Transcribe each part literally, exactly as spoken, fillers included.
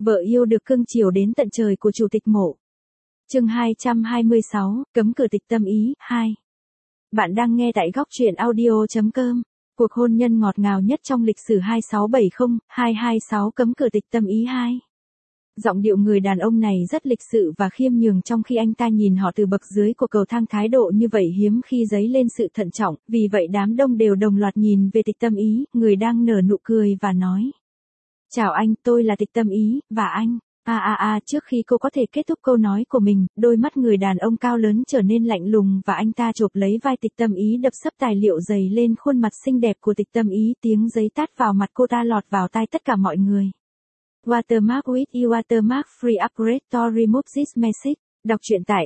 Vợ yêu được cưng chiều đến tận trời của chủ tịch mộ. Chương hai trăm hai mươi sáu, cấm cửa tịch tâm ý, hai. Bạn đang nghe tại góc truyện audio chấm com. Cuộc hôn nhân ngọt ngào nhất trong lịch sử hai sáu bảy không hai hai sáu cấm cửa tịch tâm ý hai. Giọng điệu người đàn ông này rất lịch sự và khiêm nhường trong khi anh ta nhìn họ từ bậc dưới của cầu thang, thái độ như vậy hiếm khi dấy lên sự thận trọng, vì vậy đám đông đều đồng loạt nhìn về tịch tâm ý, người đang nở nụ cười và nói. Chào anh, tôi là tịch tâm ý, và anh. À à à, trước khi cô có thể kết thúc câu nói của mình, đôi mắt người đàn ông cao lớn trở nên lạnh lùng và anh ta chộp lấy vai tịch tâm ý, đập sấp tài liệu dày lên khuôn mặt xinh đẹp của tịch tâm ý, tiếng giấy tát vào mặt cô ta lọt vào tai tất cả mọi người. Watermark with you watermark free upgrade to remove this message. Đọc truyện tại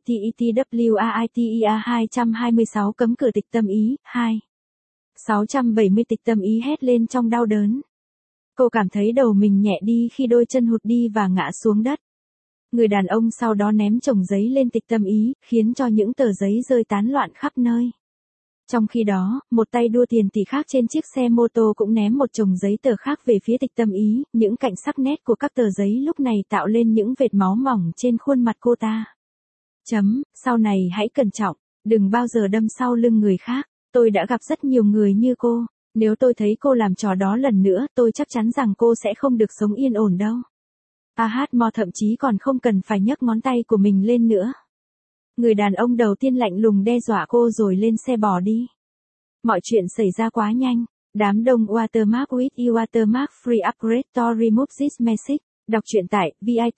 vitetwriter hai trăm hai mươi sáu cấm cửa tịch tâm ý, hai. sáu trăm bảy mươi tịch tâm ý hét lên trong đau đớn. Cô cảm thấy đầu mình nhẹ đi khi đôi chân hụt đi và ngã xuống đất. Người đàn ông sau đó ném chồng giấy lên tịch tâm ý, khiến cho những tờ giấy rơi tán loạn khắp nơi. Trong khi đó, một tay đua tiền tỷ khác trên chiếc xe mô tô cũng ném một chồng giấy tờ khác về phía tịch tâm ý, những cạnh sắc nét của các tờ giấy lúc này tạo lên những vệt máu mỏng trên khuôn mặt cô ta. Chấm, sau này hãy cẩn trọng, đừng bao giờ đâm sau lưng người khác, tôi đã gặp rất nhiều người như cô. Nếu tôi thấy cô làm trò đó lần nữa, tôi chắc chắn rằng cô sẽ không được sống yên ổn đâu. A hát Mo thậm chí còn không cần phải nhấc ngón tay của mình lên nữa. Người đàn ông đầu tiên lạnh lùng đe dọa cô rồi lên xe bỏ đi. Mọi chuyện xảy ra quá nhanh. Đám đông Watermark with you watermark free upgrade to remove this message. Đọc truyện tại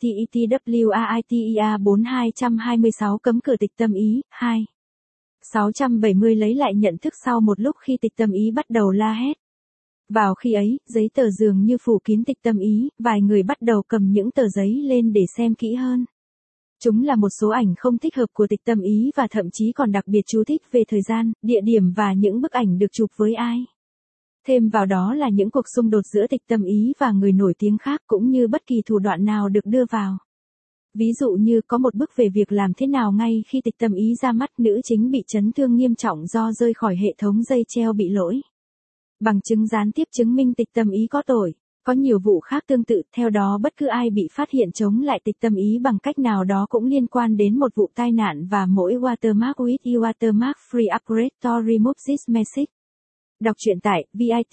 vitetwriter bốn hai hai sáu cấm cửa tịch tâm ý, hai. sáu trăm bảy mươi lấy lại nhận thức sau một lúc khi tịch tâm ý bắt đầu la hét. Vào khi ấy, giấy tờ dường như phủ kín tịch tâm ý, vài người bắt đầu cầm những tờ giấy lên để xem kỹ hơn. Chúng là một số ảnh không thích hợp của tịch tâm ý và thậm chí còn đặc biệt chú thích về thời gian, địa điểm và những bức ảnh được chụp với ai. Thêm vào đó là những cuộc xung đột giữa tịch tâm ý và người nổi tiếng khác cũng như bất kỳ thủ đoạn nào được đưa vào. Ví dụ như có một bức về việc làm thế nào ngay khi tịch tâm ý ra mắt, nữ chính bị chấn thương nghiêm trọng do rơi khỏi hệ thống dây treo bị lỗi. Bằng chứng gián tiếp chứng minh tịch tâm ý có tội. Có nhiều vụ khác tương tự, theo đó bất cứ ai bị phát hiện chống lại tịch tâm ý bằng cách nào đó cũng liên quan đến một vụ tai nạn và mỗi Watermark with you watermark free upgrade to remove this message. Đọc truyện tại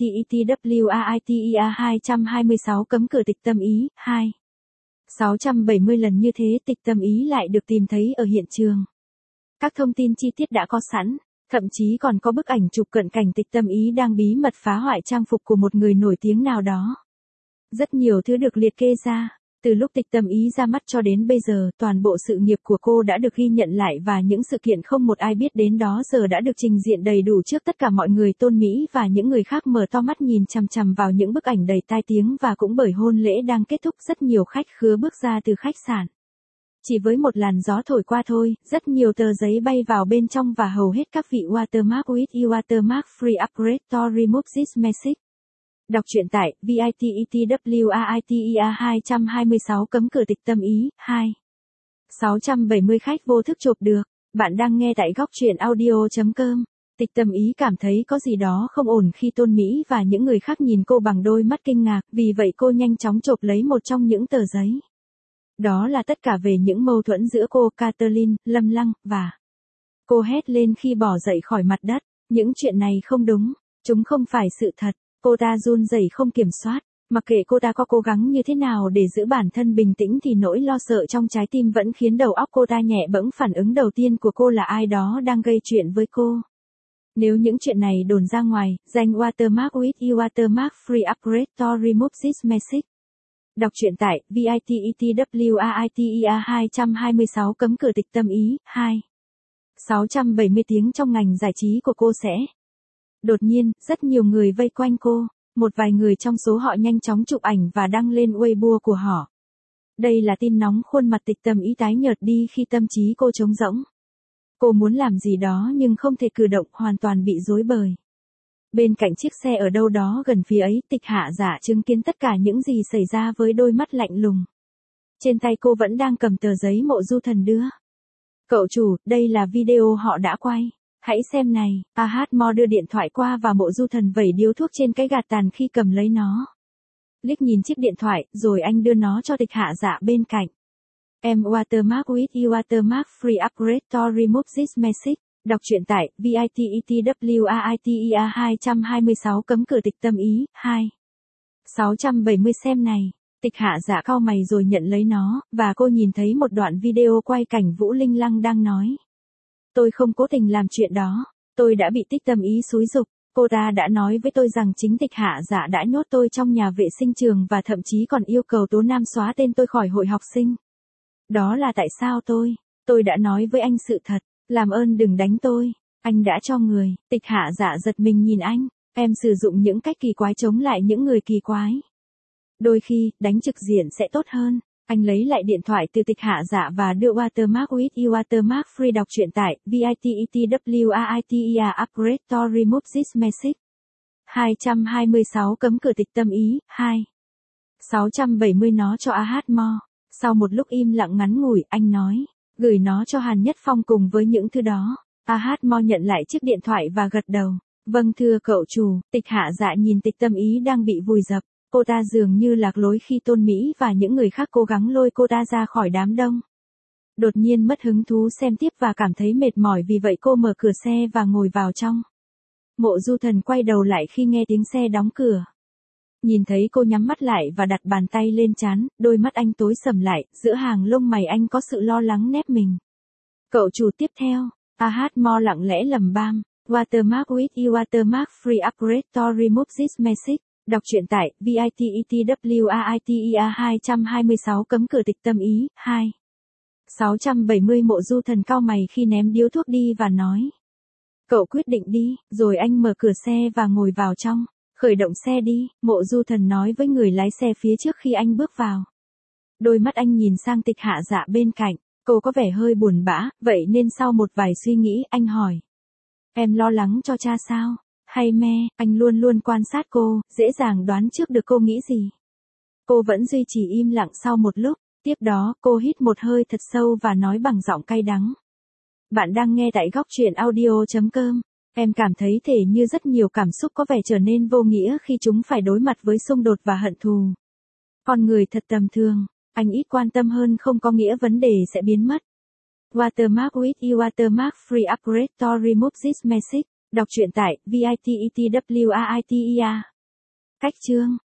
vitetwriter hai trăm hai mươi sáu cấm cửa tịch tâm ý, hai. sáu trăm bảy mươi lần như thế tịch tâm ý lại được tìm thấy ở hiện trường. Các thông tin chi tiết đã có sẵn, thậm chí còn có bức ảnh chụp cận cảnh tịch tâm ý đang bí mật phá hoại trang phục của một người nổi tiếng nào đó. Rất nhiều thứ được liệt kê ra. Từ lúc tịch tâm ý ra mắt cho đến bây giờ, toàn bộ sự nghiệp của cô đã được ghi nhận lại và những sự kiện không một ai biết đến đó giờ đã được trình diện đầy đủ trước tất cả mọi người. Tôn Mỹ và những người khác mở to mắt nhìn chằm chằm vào những bức ảnh đầy tai tiếng, và cũng bởi hôn lễ đang kết thúc, rất nhiều khách khứa bước ra từ khách sạn. Chỉ với một làn gió thổi qua thôi, rất nhiều tờ giấy bay vào bên trong và hầu hết các vị Watermark with you watermark free upgrade to remove this message. Đọc truyện tại vitetwriter hai trăm hai mươi sáu cấm cửa tịch tâm ý, hai. sáu trăm bảy mươi khách vô thức chộp được. Bạn đang nghe tại góc truyện audio chấm com. Tịch tâm ý cảm thấy có gì đó không ổn khi Tôn Mỹ và những người khác nhìn cô bằng đôi mắt kinh ngạc, vì vậy cô nhanh chóng chộp lấy một trong những tờ giấy. Đó là tất cả về những mâu thuẫn giữa cô, Catherine, Lâm Lăng, và... Cô hét lên khi bỏ dậy khỏi mặt đất. Những chuyện này không đúng. Chúng không phải sự thật. Cô ta run rẩy không kiểm soát. Mặc kệ cô ta có cố gắng như thế nào để giữ bản thân bình tĩnh thì nỗi lo sợ trong trái tim vẫn khiến đầu óc cô ta nhẹ bẫng. Phản ứng đầu tiên của cô là ai đó đang gây chuyện với cô. Nếu những chuyện này đồn ra ngoài, danh Watermark with you watermark free upgrade to remove this message. Đọc truyện tại vitetwriter hai trăm hai mươi sáu cấm cửa tịch tâm ý, hai. sáu trăm bảy mươi tiếng trong ngành giải trí của cô sẽ... Đột nhiên, rất nhiều người vây quanh cô, một vài người trong số họ nhanh chóng chụp ảnh và đăng lên Weibo của họ. Đây là tin nóng, khuôn mặt tịch tâm ý tái nhợt đi khi tâm trí cô trống rỗng. Cô muốn làm gì đó nhưng không thể cử động, hoàn toàn bị rối bời. Bên cạnh chiếc xe ở đâu đó gần phía ấy, Tịch Hạ Giả chứng kiến tất cả những gì xảy ra với đôi mắt lạnh lùng. Trên tay cô vẫn đang cầm tờ giấy Mộ Du Thần đưa. Cậu chủ, đây là video họ đã quay. Hãy xem này. A hát Mo đưa điện thoại qua và Mộ Du Thần vẩy điếu thuốc trên cái gạt tàn khi cầm lấy nó. Liếc nhìn chiếc điện thoại, rồi anh đưa nó cho Tịch Hạ Dạ bên cạnh. Em watermark with you watermark free upgrade to remove this message. Đọc truyện tại vitetwriter hai trăm hai mươi sáu cấm cửa tịch tâm ý, hai. sáu trăm bảy mươi xem này. Tịch Hạ Dạ cau mày rồi nhận lấy nó, và cô nhìn thấy một đoạn video quay cảnh Vũ Linh Lăng đang nói. Tôi không cố tình làm chuyện đó. Tôi đã bị Tích Tâm Ý xúi giục. Cô ta đã nói với tôi rằng chính Tịch Hạ Dạ đã nhốt tôi trong nhà vệ sinh trường và thậm chí còn yêu cầu Tố Nam xóa tên tôi khỏi hội học sinh. Đó là tại sao tôi, tôi đã nói với anh sự thật, làm ơn đừng đánh tôi, anh đã cho người. Tịch Hạ Dạ giật mình nhìn anh, em sử dụng những cách kỳ quái chống lại những người kỳ quái. Đôi khi, đánh trực diện sẽ tốt hơn. Anh lấy lại điện thoại từ Tịch Hạ Dạ và đưa watermark with you watermark free đọc truyện tại vitetwriter upgrade to remove this message. hai trăm hai mươi sáu cấm cửa tịch tâm ý, hai. sáu trăm bảy mươi nó cho a hát Mo. Sau một lúc im lặng ngắn ngủi, anh nói, gửi nó cho Hàn Nhất Phong cùng với những thứ đó. a hát Mo nhận lại chiếc điện thoại và gật đầu. Vâng thưa cậu chủ. Tịch Hạ Dạ nhìn Tịch Tâm Ý đang bị vùi dập. Cô ta dường như lạc lối khi Tôn Mỹ và những người khác cố gắng lôi cô ta ra khỏi đám đông. Đột nhiên mất hứng thú xem tiếp và cảm thấy mệt mỏi, vì vậy cô mở cửa xe và ngồi vào trong. Mộ Du Thần quay đầu lại khi nghe tiếng xe đóng cửa. Nhìn thấy cô nhắm mắt lại và đặt bàn tay lên trán, đôi mắt anh tối sầm lại, giữa hàng lông mày anh có sự lo lắng nép mình. Cậu chủ tiếp theo, a hát Mo lặng lẽ lầm bam, watermark with you watermark free upgrade to remove this message. Đọc truyện tại vitetwriter hai trăm hai mươi sáu cấm cửa tịch tâm ý, hai. sáu trăm bảy mươi Mộ Du Thần cau mày khi ném điếu thuốc đi và nói. Cậu quyết định đi, rồi anh mở cửa xe và ngồi vào trong. Khởi động xe đi, Mộ Du Thần nói với người lái xe phía trước khi anh bước vào. Đôi mắt anh nhìn sang Tịch Hạ Dạ bên cạnh, cô có vẻ hơi buồn bã, vậy nên sau một vài suy nghĩ, anh hỏi. Em lo lắng cho cha sao? Hay me, anh luôn luôn quan sát cô, dễ dàng đoán trước được cô nghĩ gì. Cô vẫn duy trì im lặng sau một lúc, tiếp đó cô hít một hơi thật sâu và nói bằng giọng cay đắng. Bạn đang nghe tại góc truyện audio chấm com. Em cảm thấy thể như rất nhiều cảm xúc có vẻ trở nên vô nghĩa khi chúng phải đối mặt với xung đột và hận thù. Con người thật tầm thường, anh ít quan tâm hơn không có nghĩa vấn đề sẽ biến mất. Watermark with you watermark free upgrade to remove this message. Đọc truyện tại vitetwriter. Cách chương